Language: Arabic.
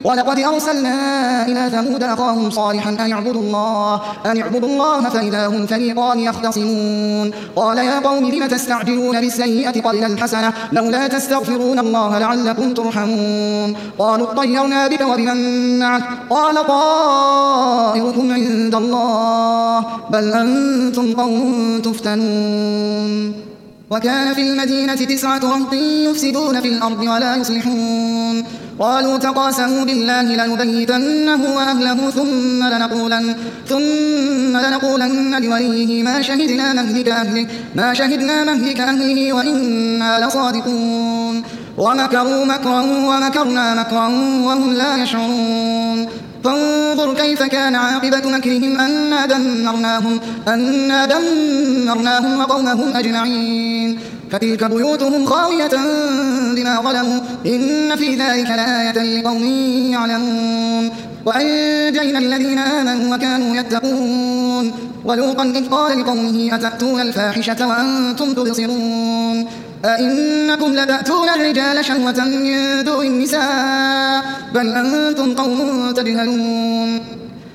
ولقد أرسلنا إلى ثمود أخاهم صالحا أن اعبدوا الله فإذا هم فريقان يختصمون قال يا قوم لم تستعجلون بالسيئة قبل الحسنة لولا تستغفرون الله لعلكم ترحمون قالوا اطيرنا بك وبمن معك قال طائركم عند الله بل أنتم قوم تفتنون وكان في المدينة 9 رهط يفسدون في الأرض ولا يصلحون قالوا تقاسموا بالله لنبيتنه وأهله ثم لنقولن لوليه ما شهدنا مهلك أهله وإنا لصادقون ومكروا مكرا ومكرنا مكرا وهم لا يشعرون فانظر كيف كان عاقبة مكرهم أنا دمرناهم وقومهم أجمعين فتلك بيوتهم خاوية بما ظلموا إن في ذلك لآية لقوم يعلمون وأنجينا الذين آمنوا وكانوا يتقون ولوطا إذ قال لقومه أتأتون الفاحشة وأنتم تبصرون أئنكم لتأتون الرجال شهوة من دون النساء بل أنتم قوم تجهلون